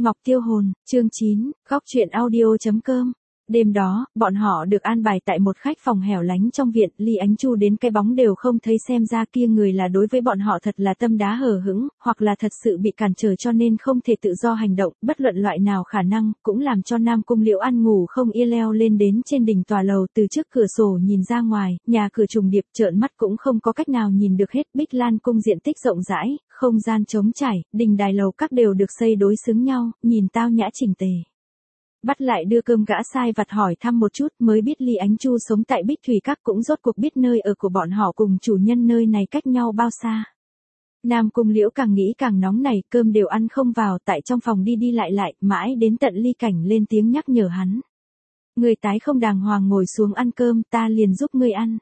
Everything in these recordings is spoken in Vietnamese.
Ngọc Tiêu Hồn, chương 9, góc truyện audio.com. Đêm đó, bọn họ được an bài tại một khách phòng hẻo lánh trong viện, Ly Ánh Chu đến cái bóng đều không thấy, xem ra kia người là đối với bọn họ thật là tâm đá hờ hững, hoặc là thật sự bị cản trở cho nên không thể tự do hành động, bất luận loại nào khả năng, cũng làm cho Nam Cung Liễu ăn ngủ không yên, leo lên đến trên đỉnh tòa lầu, từ trước cửa sổ nhìn ra ngoài, nhà cửa trùng điệp, trợn mắt cũng không có cách nào nhìn được hết. Bích Lan cung diện tích rộng rãi, không gian trống trải, đình đài lầu các đều được xây đối xứng nhau, nhìn tao nhã chỉnh tề. Bắt lại đưa cơm gã sai vặt hỏi thăm một chút mới biết Ly Ánh Chu sống tại Bích Thủy Các, cũng rốt cuộc biết nơi ở của bọn họ cùng chủ nhân nơi này cách nhau bao xa. Nam Cung Liễu càng nghĩ càng nóng nảy, cơm đều ăn không vào, tại trong phòng đi đi lại, mãi đến tận Ly Cảnh lên tiếng nhắc nhở hắn. Người tái không đàng hoàng ngồi xuống ăn cơm, ta liền giúp ngươi ăn.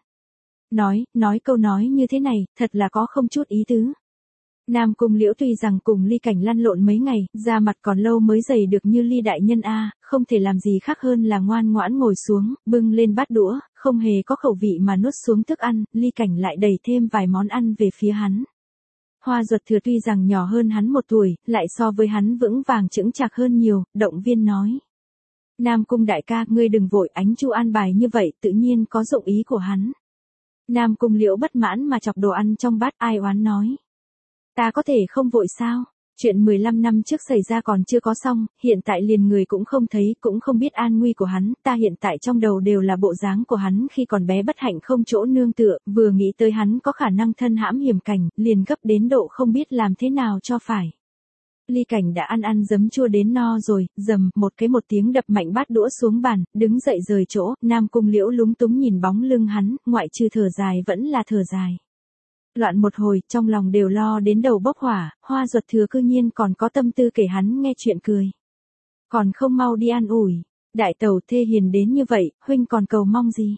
Nói câu nói như thế này, thật là có không chút ý tứ. Nam Cung Liễu tuy rằng cùng Ly Cảnh lăn lộn mấy ngày, da mặt còn lâu mới dày được như Ly đại nhân a, không thể làm gì khác hơn là ngoan ngoãn ngồi xuống, bưng lên bát đũa, không hề có khẩu vị mà nuốt xuống thức ăn. Ly Cảnh lại đẩy thêm vài món ăn về phía hắn. Hoa Duật Thừa tuy rằng nhỏ hơn hắn 1 tuổi, lại so với hắn vững vàng chững chạc hơn nhiều, động viên nói. Nam Cung đại ca, ngươi đừng vội, Ánh Chu an bài như vậy tự nhiên có dụng ý của hắn. Nam Cung Liễu bất mãn mà chọc đồ ăn trong bát, ai oán nói. Ta có thể không vội sao? Chuyện 15 năm trước xảy ra còn chưa có xong, hiện tại liền người cũng không thấy, cũng không biết an nguy của hắn, ta hiện tại trong đầu đều là bộ dáng của hắn khi còn bé bất hạnh không chỗ nương tựa, vừa nghĩ tới hắn có khả năng thân hãm hiểm cảnh, liền gấp đến độ không biết làm thế nào cho phải. Ly Cảnh đã ăn giấm chua đến no rồi, dầm, một tiếng đập mạnh bát đũa xuống bàn, đứng dậy rời chỗ. Nam Cung Liễu lúng túng nhìn bóng lưng hắn, ngoại trừ thở dài vẫn là thở dài. Loạn một hồi, trong lòng đều lo đến đầu bốc hỏa, Hoa Duật Thừa cư nhiên còn có tâm tư kể hắn nghe chuyện cười. Còn không mau đi an ủi, đại tẩu thê hiền đến như vậy, huynh còn cầu mong gì?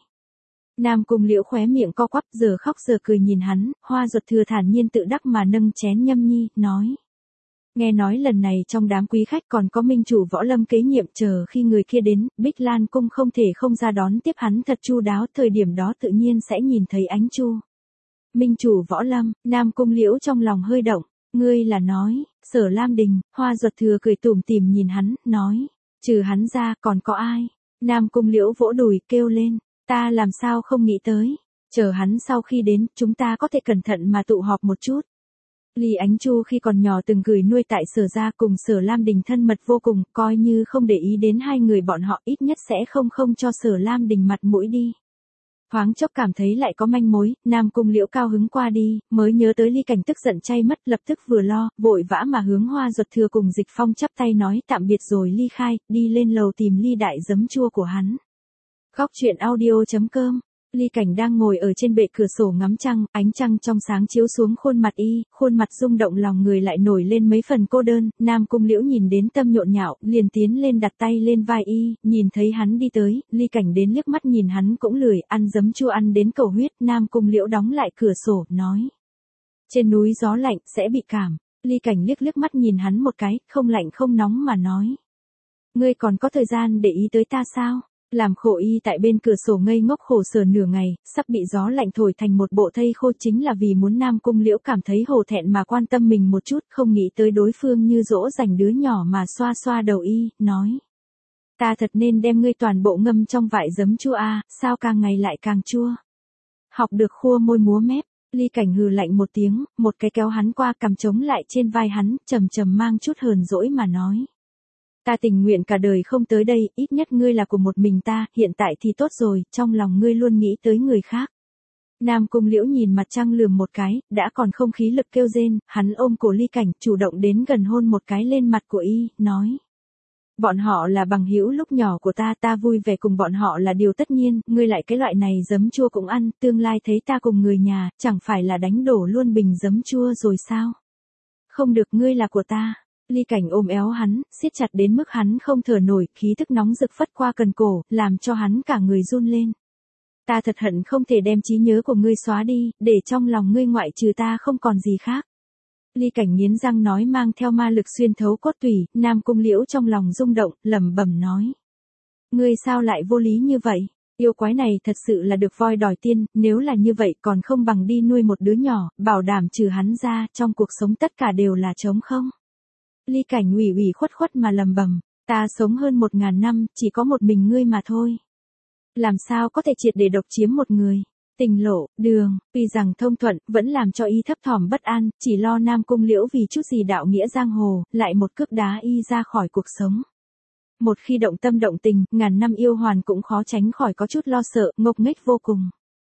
Nam Cung Liễu khóe miệng co quắp, giờ khóc giờ cười nhìn hắn. Hoa Duật Thừa thản nhiên tự đắc mà nâng chén nhâm nhi, nói. Nghe nói lần này trong đám quý khách còn có minh chủ Võ Lâm kế nhiệm, chờ khi người kia đến, Bích Lan cung không thể không ra đón tiếp hắn thật chu đáo, thời điểm đó tự nhiên sẽ nhìn thấy Ánh Chu. Minh chủ Võ Lâm, Nam Cung Liễu trong lòng hơi động, ngươi là nói, Sở Lam Đình. Hoa Duật Thừa cười tủm tỉm nhìn hắn, nói, trừ hắn ra còn có ai? Nam Cung Liễu vỗ đùi kêu lên, ta làm sao không nghĩ tới, chờ hắn sau khi đến, chúng ta có thể cẩn thận mà tụ họp một chút. Ly Ánh Chu khi còn nhỏ từng gửi nuôi tại Sở gia, cùng Sở Lam Đình thân mật vô cùng, coi như không để ý đến hai người bọn họ, ít nhất sẽ không cho Sở Lam Đình mặt mũi đi. Thoáng chốc cảm thấy lại có manh mối, Nam Cung Liễu cao hứng qua đi, mới nhớ tới Ly Cảnh tức giận chay mất, lập tức vừa lo, vội vã mà hướng Hoa Duật Thừa cùng Dịch Phong chắp tay nói tạm biệt rồi ly khai, đi lên lầu tìm ly đại giấm chua của hắn. Góc truyện audio.com. Ly Cảnh đang ngồi ở trên bệ cửa sổ ngắm trăng, ánh trăng trong sáng chiếu xuống khuôn mặt y, khuôn mặt rung động, lòng người lại nổi lên mấy phần cô đơn. Nam Cung Liễu nhìn đến tâm nhộn nhạo, liền tiến lên đặt tay lên vai y, nhìn thấy hắn đi tới, Ly Cảnh đến liếc mắt nhìn hắn cũng lười, ăn giấm chua ăn đến cầu huyết. Nam Cung Liễu đóng lại cửa sổ, nói. Trên núi gió lạnh, sẽ bị cảm. Ly Cảnh liếc mắt nhìn hắn một cái, không lạnh không nóng mà nói. Ngươi còn có thời gian để ý tới ta sao? Làm khổ y tại bên cửa sổ ngây ngốc khổ sở nửa ngày, sắp bị gió lạnh thổi thành một bộ thây khô, chính là vì muốn Nam Cung Liễu cảm thấy hổ thẹn mà quan tâm mình một chút, không nghĩ tới đối phương như dỗ dành đứa nhỏ mà xoa xoa đầu y, nói. Ta thật nên đem ngươi toàn bộ ngâm trong vại giấm chua a, sao càng ngày lại càng chua. Học được khua môi múa mép, Ly Cảnh hừ lạnh một tiếng, một cái kéo hắn qua cầm chống lại trên vai hắn, trầm mang chút hờn dỗi mà nói. Ta tình nguyện cả đời không tới đây, ít nhất ngươi là của một mình ta, hiện tại thì tốt rồi, trong lòng ngươi luôn nghĩ tới người khác. Nam Cung Liễu nhìn mặt trăng lườm một cái, đã còn không khí lực kêu rên, hắn ôm cổ Ly Cảnh, chủ động đến gần hôn một cái lên mặt của y, nói. Bọn họ là bằng hữu lúc nhỏ của ta, ta vui vẻ cùng bọn họ là điều tất nhiên, ngươi lại cái loại này giấm chua cũng ăn, tương lai thấy ta cùng người nhà, chẳng phải là đánh đổ luôn bình giấm chua rồi sao? Không được, ngươi là của ta. Ly Cảnh ôm éo hắn, siết chặt đến mức hắn không thở nổi, khí tức nóng rực phất qua cần cổ, làm cho hắn cả người run lên. Ta thật hận không thể đem trí nhớ của ngươi xóa đi, để trong lòng ngươi ngoại trừ ta không còn gì khác. Ly Cảnh nghiến răng nói mang theo ma lực xuyên thấu cốt tủy. Nam Cung Liễu trong lòng rung động, lẩm bẩm nói. Ngươi sao lại vô lý như vậy? Yêu quái này thật sự là được voi đòi tiên, nếu là như vậy còn không bằng đi nuôi một đứa nhỏ, bảo đảm trừ hắn ra, trong cuộc sống tất cả đều là trống không. Ly Cảnh ủy ủy khuất khuất mà lầm bầm, ta sống hơn 1000 năm, chỉ có một mình ngươi mà thôi. Làm sao có thể triệt để độc chiếm một người? Tình lộ, đường, tuy rằng thông thuận, vẫn làm cho y thấp thỏm bất an, chỉ lo Nam Cung Liễu vì chút gì đạo nghĩa giang hồ, lại một cước đá y ra khỏi cuộc sống. Một khi động tâm động tình, ngàn năm yêu hoàn cũng khó tránh khỏi có chút lo sợ, ngốc nghếch vô cùng.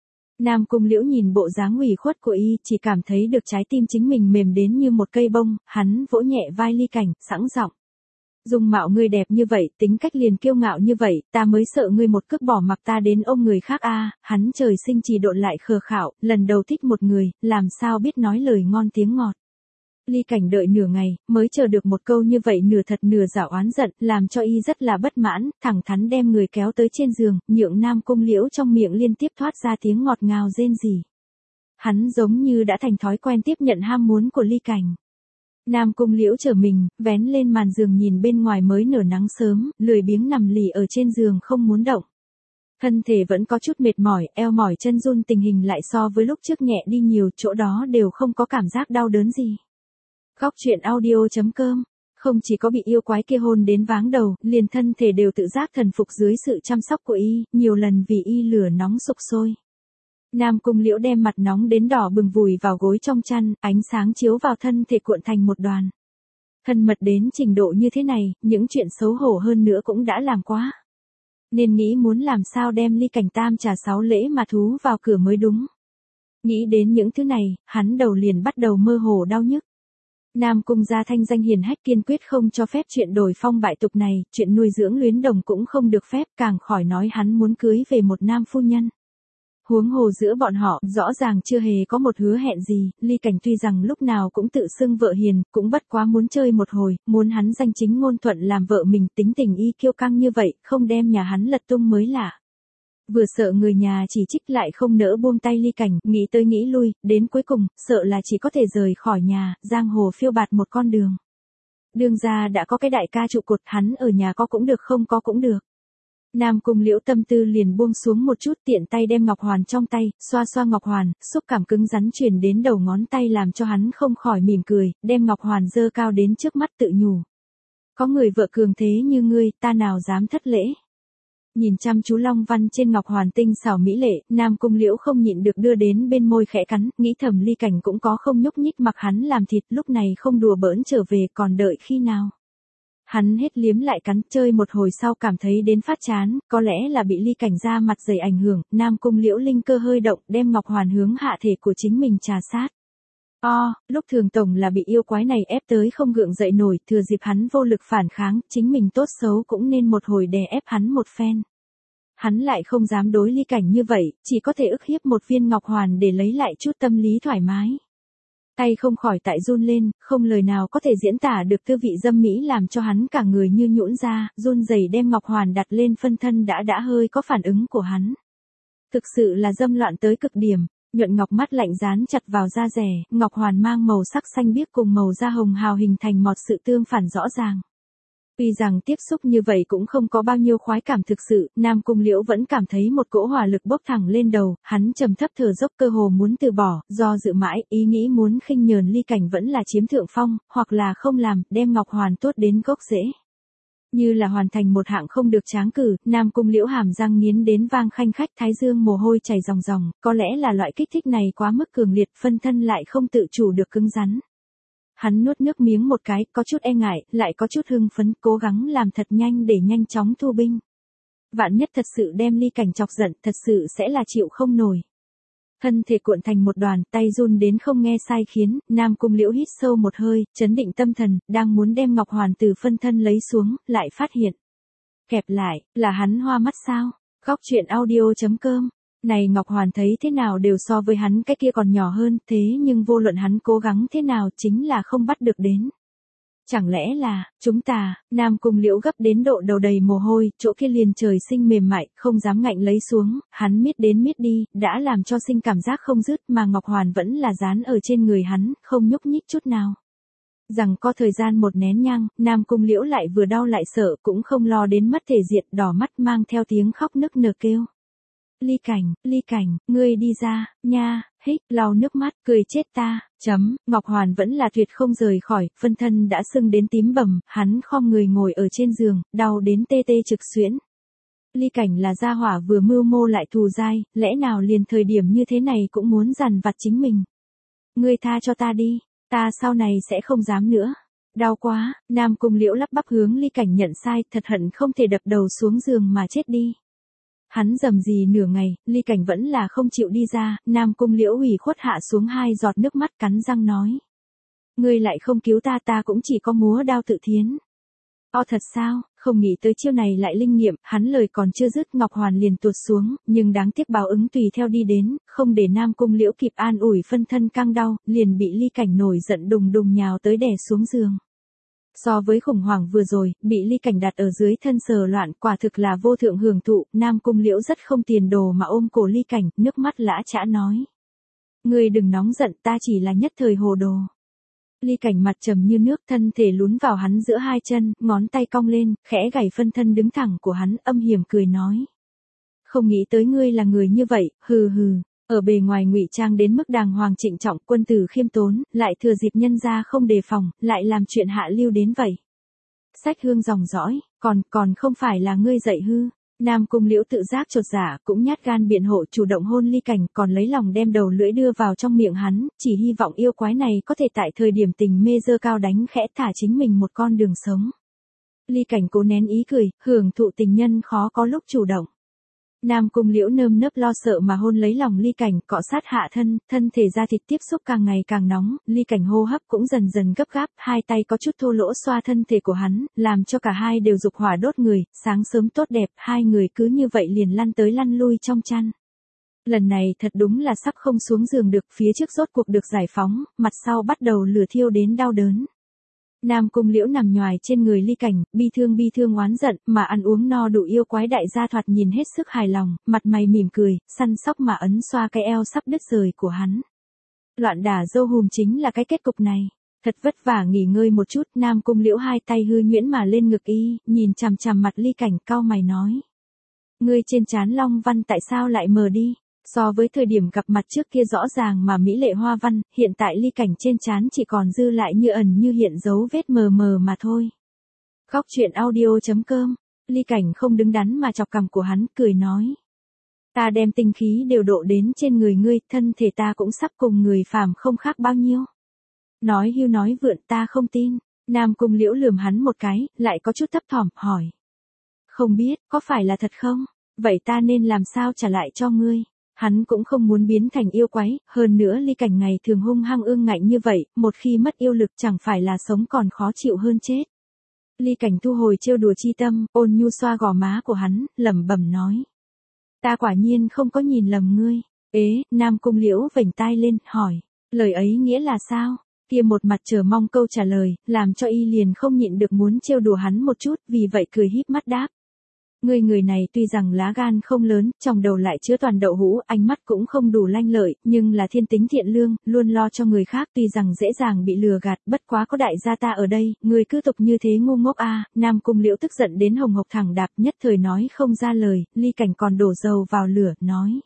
Nam Cung Liễu nhìn bộ dáng ủy khuất của y, chỉ cảm thấy được trái tim chính mình mềm đến như một cây bông, hắn vỗ nhẹ vai Ly Cảnh, sẵn giọng. Dung mạo ngươi đẹp như vậy, tính cách liền kiêu ngạo như vậy, ta mới sợ ngươi một cước bỏ mặc ta đến ôm người khác a. Hắn trời sinh chỉ độn lại khờ khạo, lần đầu thích một người, làm sao biết nói lời ngon tiếng ngọt. Ly Cảnh đợi nửa ngày, mới chờ được một câu như vậy nửa thật nửa giả oán giận, làm cho y rất là bất mãn, thẳng thắn đem người kéo tới trên giường, nhượng Nam Cung Liễu trong miệng liên tiếp thoát ra tiếng ngọt ngào rên rỉ. Hắn giống như đã thành thói quen tiếp nhận ham muốn của Ly Cảnh. Nam Cung Liễu trở mình, vén lên màn giường nhìn bên ngoài mới nở nắng sớm, lười biếng nằm lì ở trên giường không muốn động. Thân thể vẫn có chút mệt mỏi, eo mỏi chân run, tình hình lại so với lúc trước nhẹ đi nhiều, chỗ đó đều không có cảm giác đau đớn gì. Góc truyện audio.com. Không chỉ có bị yêu quái kia hôn đến váng đầu, liền thân thể đều tự giác thần phục dưới sự chăm sóc của y, nhiều lần vì y lửa nóng sục sôi. Nam Cung Liễu đem mặt nóng đến đỏ bừng vùi vào gối trong chăn, ánh sáng chiếu vào thân thể cuộn thành một đoàn. Thân mật đến trình độ như thế này, những chuyện xấu hổ hơn nữa cũng đã làm quá. Nên nghĩ muốn làm sao đem Ly Cảnh tam trà 6 lễ mà thú vào cửa mới đúng. Nghĩ đến những thứ này, hắn đầu liền bắt đầu mơ hồ đau nhức. Nam Cung gia thanh danh hiển hách kiên quyết không cho phép chuyện đổi phong bại tục này, chuyện nuôi dưỡng luyến đồng cũng không được phép, càng khỏi nói hắn muốn cưới về một nam phu nhân. Huống hồ giữa bọn họ, rõ ràng chưa hề có một hứa hẹn gì, Ly Cảnh tuy rằng lúc nào cũng tự xưng vợ hiền, cũng bất quá muốn chơi một hồi, muốn hắn danh chính ngôn thuận làm vợ mình, tính tình y kiêu căng như vậy, không đem nhà hắn lật tung mới lạ. Vừa sợ người nhà chỉ trích lại không nỡ buông tay Ly Cảnh, nghĩ tới nghĩ lui, đến cuối cùng, sợ là chỉ có thể rời khỏi nhà, giang hồ phiêu bạt một con đường. Đương gia đã có cái đại ca trụ cột, hắn ở nhà có cũng được không có cũng được. Nam Cung Liễu tâm tư liền buông xuống một chút, tiện tay đem ngọc hoàn trong tay, xoa xoa ngọc hoàn, xúc cảm cứng rắn truyền đến đầu ngón tay làm cho hắn không khỏi mỉm cười, đem ngọc hoàn giơ cao đến trước mắt tự nhủ. Có người vợ cường thế như ngươi, ta nào dám thất lễ. Nhìn chăm chú long văn trên ngọc hoàn tinh xảo mỹ lệ, Nam Cung Liễu không nhịn được đưa đến bên môi khẽ cắn, nghĩ thầm Ly Cảnh cũng có không nhúc nhích mặc hắn làm thịt, lúc này không đùa bỡn trở về còn đợi khi nào. Hắn hết liếm lại cắn, chơi một hồi sau cảm thấy đến phát chán, có lẽ là bị Ly Cảnh ra mặt dày ảnh hưởng, Nam Cung Liễu linh cơ hơi động, đem ngọc hoàn hướng hạ thể của chính mình trà sát. Lúc thường tổng là bị yêu quái này ép tới không gượng dậy nổi, thừa dịp hắn vô lực phản kháng, chính mình tốt xấu cũng nên một hồi đè ép hắn một phen. Hắn lại không dám đối Ly Cảnh như vậy, chỉ có thể ức hiếp một viên ngọc hoàn để lấy lại chút tâm lý thoải mái. Tay không khỏi tại run lên, không lời nào có thể diễn tả được tư vị dâm mỹ làm cho hắn cả người như nhũn ra, run rẩy đem ngọc hoàn đặt lên phân thân đã hơi có phản ứng của hắn. Thực sự là dâm loạn tới cực điểm, nhuận ngọc mắt lạnh dán chặt vào da rẻ, ngọc hoàn mang màu sắc xanh biếc cùng màu da hồng hào hình thành một sự tương phản rõ ràng. Tuy rằng tiếp xúc như vậy cũng không có bao nhiêu khoái cảm thực sự, Nam Cung Liễu vẫn cảm thấy một cỗ hỏa lực bốc thẳng lên đầu, hắn trầm thấp thở dốc cơ hồ muốn từ bỏ, do dự mãi, ý nghĩ muốn khinh nhờn Ly Cảnh vẫn là chiếm thượng phong, hoặc là không làm, đem ngọc hoàn tốt đến gốc rễ. Như là hoàn thành một hạng không được tráng cử, Nam Cung Liễu hàm răng nghiến đến vang khanh khách, thái dương mồ hôi chảy ròng ròng, có lẽ là loại kích thích này quá mức cường liệt, phân thân lại không tự chủ được cứng rắn. Hắn nuốt nước miếng một cái, có chút e ngại, lại có chút hưng phấn, cố gắng làm thật nhanh để nhanh chóng thu binh. Vạn nhất thật sự đem Ly Cảnh chọc giận, thật sự sẽ là chịu không nổi. Thân thể cuộn thành một đoàn, tay run đến không nghe sai khiến, Nam Cung Liễu hít sâu một hơi, trấn định tâm thần, đang muốn đem ngọc hoàn từ phân thân lấy xuống, lại phát hiện. Kẹp lại, là hắn hoa mắt sao? Góc truyện audio.com. Này ngọc hoàn thấy thế nào đều so với hắn cái kia còn nhỏ hơn, thế nhưng vô luận hắn cố gắng thế nào chính là không bắt được đến. Chẳng lẽ là, chúng ta, Nam Cung Liễu gấp đến độ đầu đầy mồ hôi, chỗ kia liền trời sinh mềm mại, không dám ngạnh lấy xuống, hắn miết đến miết đi, đã làm cho sinh cảm giác không dứt mà ngọc hoàn vẫn là dán ở trên người hắn, không nhúc nhích chút nào. Rằng có thời gian một nén nhang, Nam Cung Liễu lại vừa đau lại sợ, cũng không lo đến mất thể diện, đỏ mắt mang theo tiếng khóc nức nở kêu. Ly Cảnh, ngươi đi ra, nha, hích, lau nước mắt, cười chết ta, Ngọc Hoàn vẫn là tuyệt không rời khỏi, phân thân đã sưng đến tím bầm, hắn khom người ngồi ở trên giường, đau đến tê tê trực xuyễn. Ly Cảnh là gia hỏa vừa mưu mô lại thù dai, lẽ nào liền thời điểm như thế này cũng muốn dằn vặt chính mình. Ngươi tha cho ta đi, ta sau này sẽ không dám nữa. Đau quá, Nam Cung Liễu lắp bắp hướng Ly Cảnh nhận sai, thật hận không thể đập đầu xuống giường mà chết đi. Hắn rầm rì nửa ngày, Ly Cảnh vẫn là không chịu đi ra, Nam Cung Liễu ủy khuất hạ xuống 2 giọt nước mắt cắn răng nói. Ngươi lại không cứu ta, ta cũng chỉ có múa đao tự thiến. Thật sao, không nghĩ tới chiêu này lại linh nghiệm, hắn lời còn chưa dứt Ngọc Hoàn liền tuột xuống, nhưng đáng tiếc báo ứng tùy theo đi đến, không để Nam Cung Liễu kịp an ủi phân thân căng đau, liền bị Ly Cảnh nổi giận đùng đùng nhào tới đè xuống giường. So với khủng hoảng vừa rồi, bị Ly Cảnh đặt ở dưới thân sờ loạn, quả thực là vô thượng hưởng thụ, Nam Cung Liễu rất không tiền đồ mà ôm cổ Ly Cảnh, nước mắt lã chã nói. Ngươi đừng nóng giận, ta chỉ là nhất thời hồ đồ. Ly Cảnh mặt trầm như nước, thân thể lún vào hắn giữa 2 chân, ngón tay cong lên, khẽ gảy phân thân đứng thẳng của hắn, âm hiểm cười nói. Không nghĩ tới ngươi là người như vậy, hừ hừ. Ở bề ngoài ngụy trang đến mức đàng hoàng trịnh trọng, quân tử khiêm tốn, lại thừa dịp nhân ra không đề phòng, lại làm chuyện hạ lưu đến vậy. Sách hương dòng dõi, còn không phải là ngươi dạy hư. Nam Cung Liễu tự giác chột dạ, cũng nhát gan biện hộ chủ động hôn Ly Cảnh, còn lấy lòng đem đầu lưỡi đưa vào trong miệng hắn, chỉ hy vọng yêu quái này có thể tại thời điểm tình mê dơ cao đánh khẽ thả chính mình một con đường sống. Ly Cảnh cố nén ý cười, hưởng thụ tình nhân khó có lúc chủ động. Nam Cung Liễu nơm nớp lo sợ mà hôn lấy lòng Ly Cảnh, cọ sát hạ thân thể da thịt tiếp xúc càng ngày càng nóng, Ly Cảnh hô hấp cũng dần dần gấp gáp, 2 tay có chút thô lỗ xoa thân thể của hắn, làm cho cả hai đều dục hỏa đốt người, sáng sớm tốt đẹp, 2 người cứ như vậy liền lăn tới lăn lui trong chăn. Lần này thật đúng là sắp không xuống giường được, phía trước rốt cuộc được giải phóng, mặt sau bắt đầu lửa thiêu đến đau đớn. Nam Cung Liễu nằm nhoài trên người Ly Cảnh, bi thương oán giận, mà ăn uống no đủ yêu quái đại gia thoạt nhìn hết sức hài lòng, mặt mày mỉm cười, săn sóc mà ấn xoa cái eo sắp đứt rời của hắn. Loạn đả dâu hùm chính là cái kết cục này. Thật vất vả nghỉ ngơi một chút, Nam Cung Liễu 2 tay hư nhuyễn mà lên ngực y, nhìn chằm chằm mặt Ly Cảnh, cau mày nói. Ngươi trên trán long văn tại sao lại mờ đi? So với thời điểm gặp mặt trước kia rõ ràng mà mỹ lệ hoa văn, hiện tại Ly Cảnh trên trán chỉ còn dư lại như ẩn như hiện dấu vết mờ mờ mà thôi. Góc truyện audio.com, Ly Cảnh không đứng đắn mà chọc cằm của hắn, cười nói. Ta đem tinh khí đều độ đến trên người ngươi, thân thể ta cũng sắp cùng người phàm không khác bao nhiêu. Nói hưu nói vượn, ta không tin. Nam Cung Liễu lườm hắn một cái, lại có chút thấp thỏm, hỏi. Không biết, có phải là thật không? Vậy ta nên làm sao trả lại cho ngươi? Hắn cũng không muốn biến thành yêu quái, hơn nữa Ly Cảnh ngày thường hung hăng ương ngạnh như vậy, một khi mất yêu lực chẳng phải là sống còn khó chịu hơn chết. Ly Cảnh thu hồi trêu đùa chi tâm, ôn nhu xoa gò má của hắn, lẩm bẩm nói. Ta quả nhiên không có nhìn lầm ngươi. Nam Cung Liễu vểnh tai lên, hỏi, lời ấy nghĩa là sao? Kia một mặt chờ mong câu trả lời, làm cho y liền không nhịn được muốn trêu đùa hắn một chút, vì vậy cười híp mắt đáp. Ngươi người này tuy rằng lá gan không lớn, trong đầu lại chứa toàn đậu hũ, ánh mắt cũng không đủ lanh lợi, nhưng là thiên tính thiện lương, luôn lo cho người khác, tuy rằng dễ dàng bị lừa gạt, bất quá có đại gia ta ở đây, ngươi cứ tục như thế ngu ngốc a. Nam Cung Liễu tức giận đến hồng hộc thẳng đạp, nhất thời nói không ra lời, Ly Cảnh còn đổ dầu vào lửa, nói.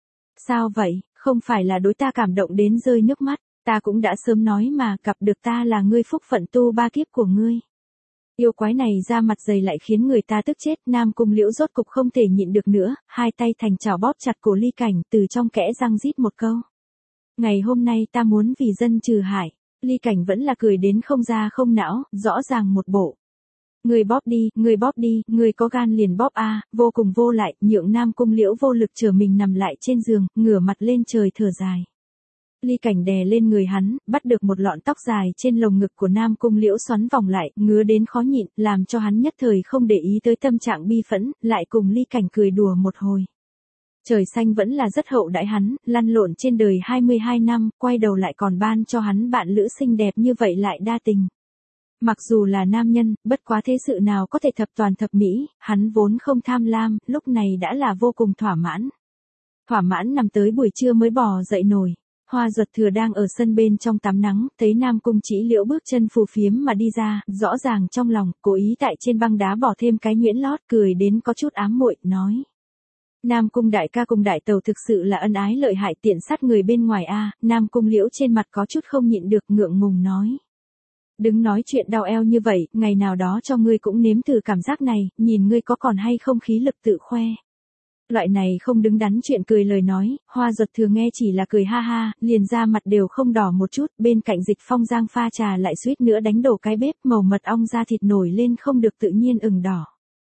Sao vậy, không phải là đối ta cảm động đến rơi nước mắt, ta cũng đã sớm nói mà, gặp được ta là ngươi phúc phận tu 3 kiếp của ngươi. Yêu quái này ra mặt dày lại khiến người ta tức chết, Nam Cung Liễu rốt cục không thể nhịn được nữa, 2 tay thành chảo bóp chặt cổ Ly Cảnh, từ trong kẽ răng rít một câu. Ngày hôm nay ta muốn vì dân trừ hại. Ly Cảnh vẫn là cười đến không da không não, rõ ràng một bộ. Người bóp đi, người có gan liền bóp a, vô cùng vô lại, nhượng Nam Cung Liễu vô lực chờ mình nằm lại trên giường, ngửa mặt lên trời thở dài. Ly Cảnh đè lên người hắn, bắt được một lọn tóc dài trên lồng ngực của Nam Cung Liễu xoắn vòng lại, ngứa đến khó nhịn, làm cho hắn nhất thời không để ý tới tâm trạng bi phẫn, lại cùng Ly Cảnh cười đùa một hồi. Trời xanh vẫn là rất hậu đãi hắn, lăn lộn trên đời 22 năm, quay đầu lại còn ban cho hắn bạn lữ xinh đẹp như vậy lại đa tình. Mặc dù là nam nhân, bất quá thế sự nào có thể thập toàn thập mỹ, hắn vốn không tham lam, lúc này đã là vô cùng thỏa mãn. Thỏa mãn nằm tới buổi trưa mới bò dậy nổi. Hoa Duật Thừa đang ở sân bên trong tắm nắng, thấy Nam Cung Chỉ Liễu bước chân phù phiếm mà đi ra, rõ ràng trong lòng, cố ý tại trên băng đá bỏ thêm cái nhuyễn lót, cười đến có chút ám muội, nói. Nam Cung đại ca cùng đại tàu thực sự là ân ái lợi hại tiện sát người bên ngoài a. Nam Cung Liễu trên mặt có chút không nhịn được ngượng ngùng nói. Đừng nói chuyện đau eo như vậy, ngày nào đó cho ngươi cũng nếm thử cảm giác này, nhìn ngươi có còn hay không khí lực tự khoe. Loại này không đứng đắn chuyện cười lời nói, Hoa Duật Thừa nghe chỉ là cười ha ha, liền ra mặt đều không đỏ một chút, bên cạnh Dịch Phong giang pha trà lại suýt nữa đánh đổ cái bếp, màu mật ong da thịt nổi lên không được tự nhiên ửng đỏ.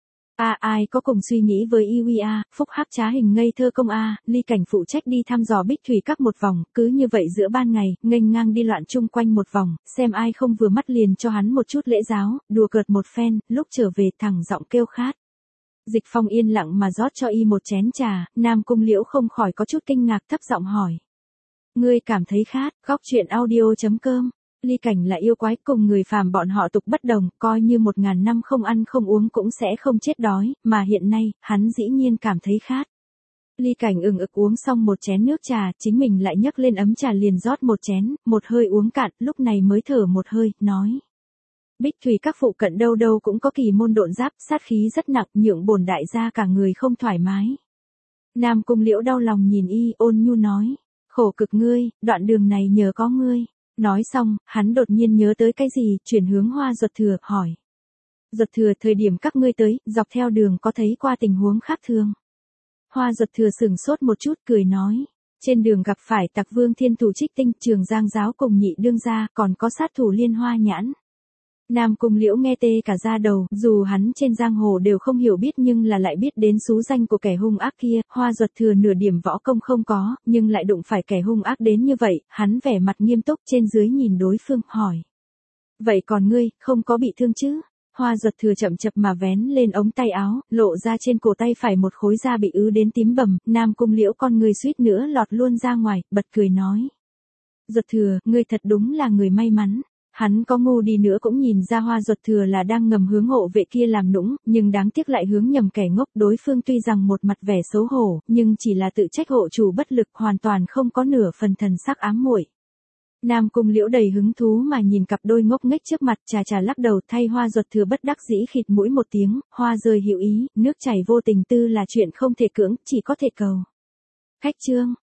Ai có cùng suy nghĩ với Iwi phúc hắc trá hình ngây thơ công Ly Cảnh phụ trách đi thăm dò Bích Thủy Các một vòng, cứ như vậy giữa ban ngày, nghênh ngang đi loạn chung quanh một vòng, xem ai không vừa mắt liền cho hắn một chút lễ giáo, đùa cợt một phen, lúc trở về thẳng giọng kêu khát. Dịch Phong yên lặng mà rót cho y một chén trà, Nam Cung Liễu không khỏi có chút kinh ngạc thấp giọng hỏi. Ngươi cảm thấy khát, góc chuyện audio.com. Ly Cảnh là yêu quái cùng người phàm bọn họ tục bất đồng, coi như 1000 năm không ăn không uống cũng sẽ không chết đói, mà hiện nay, hắn dĩ nhiên cảm thấy khát. Ly Cảnh ừng ực uống xong một chén nước trà, chính mình lại nhấc lên ấm trà liền rót một chén, một hơi uống cạn, lúc này mới thở một hơi, nói. Bích Thủy Các phụ cận đâu đâu cũng có kỳ môn độn giáp, sát khí rất nặng, nhượng bổn đại gia cả người không thoải mái. Nam Cung Liễu đau lòng nhìn y, ôn nhu nói. Khổ cực ngươi, đoạn đường này nhờ có ngươi. Nói xong, hắn đột nhiên nhớ tới cái gì, chuyển hướng Hoa Duật Thừa, hỏi. Duật Thừa, thời điểm các ngươi tới, dọc theo đường có thấy qua tình huống khác thường. Hoa Duật Thừa sửng sốt một chút, cười nói. Trên đường gặp phải Tặc Vương Thiên Thủ Trích Tinh, Trường Giang Giáo cùng nhị đương gia, còn có sát thủ Liên Hoa Nhãn. Nam Cung Liễu nghe tê cả da đầu, dù hắn trên giang hồ đều không hiểu biết nhưng là lại biết đến xú danh của kẻ hung ác kia, Hoa Duật Thừa nửa điểm võ công không có, nhưng lại đụng phải kẻ hung ác đến như vậy, hắn vẻ mặt nghiêm túc trên dưới nhìn đối phương, hỏi. Vậy còn ngươi, không có bị thương chứ? Hoa Duật Thừa chậm chập mà vén lên ống tay áo, lộ ra trên cổ tay phải một khối da bị ứ đến tím bầm, Nam Cung Liễu con người suýt nữa lọt luôn ra ngoài, bật cười nói. Duật Thừa, ngươi thật đúng là người may mắn. Hắn có ngu đi nữa cũng nhìn ra Hoa Duật Thừa là đang ngầm hướng hộ vệ kia làm nũng, nhưng đáng tiếc lại hướng nhầm kẻ ngốc. Đối phương tuy rằng một mặt vẻ xấu hổ, nhưng chỉ là tự trách hộ chủ bất lực, hoàn toàn không có nửa phần thần sắc ám muội. Nam Cung Liễu đầy hứng thú mà nhìn cặp đôi ngốc nghếch trước mặt, trà lắc đầu, thay Hoa Duật Thừa bất đắc dĩ khịt mũi một tiếng, hoa rơi hữu ý, nước chảy vô tình tư là chuyện không thể cưỡng, chỉ có thể cầu. Khách chương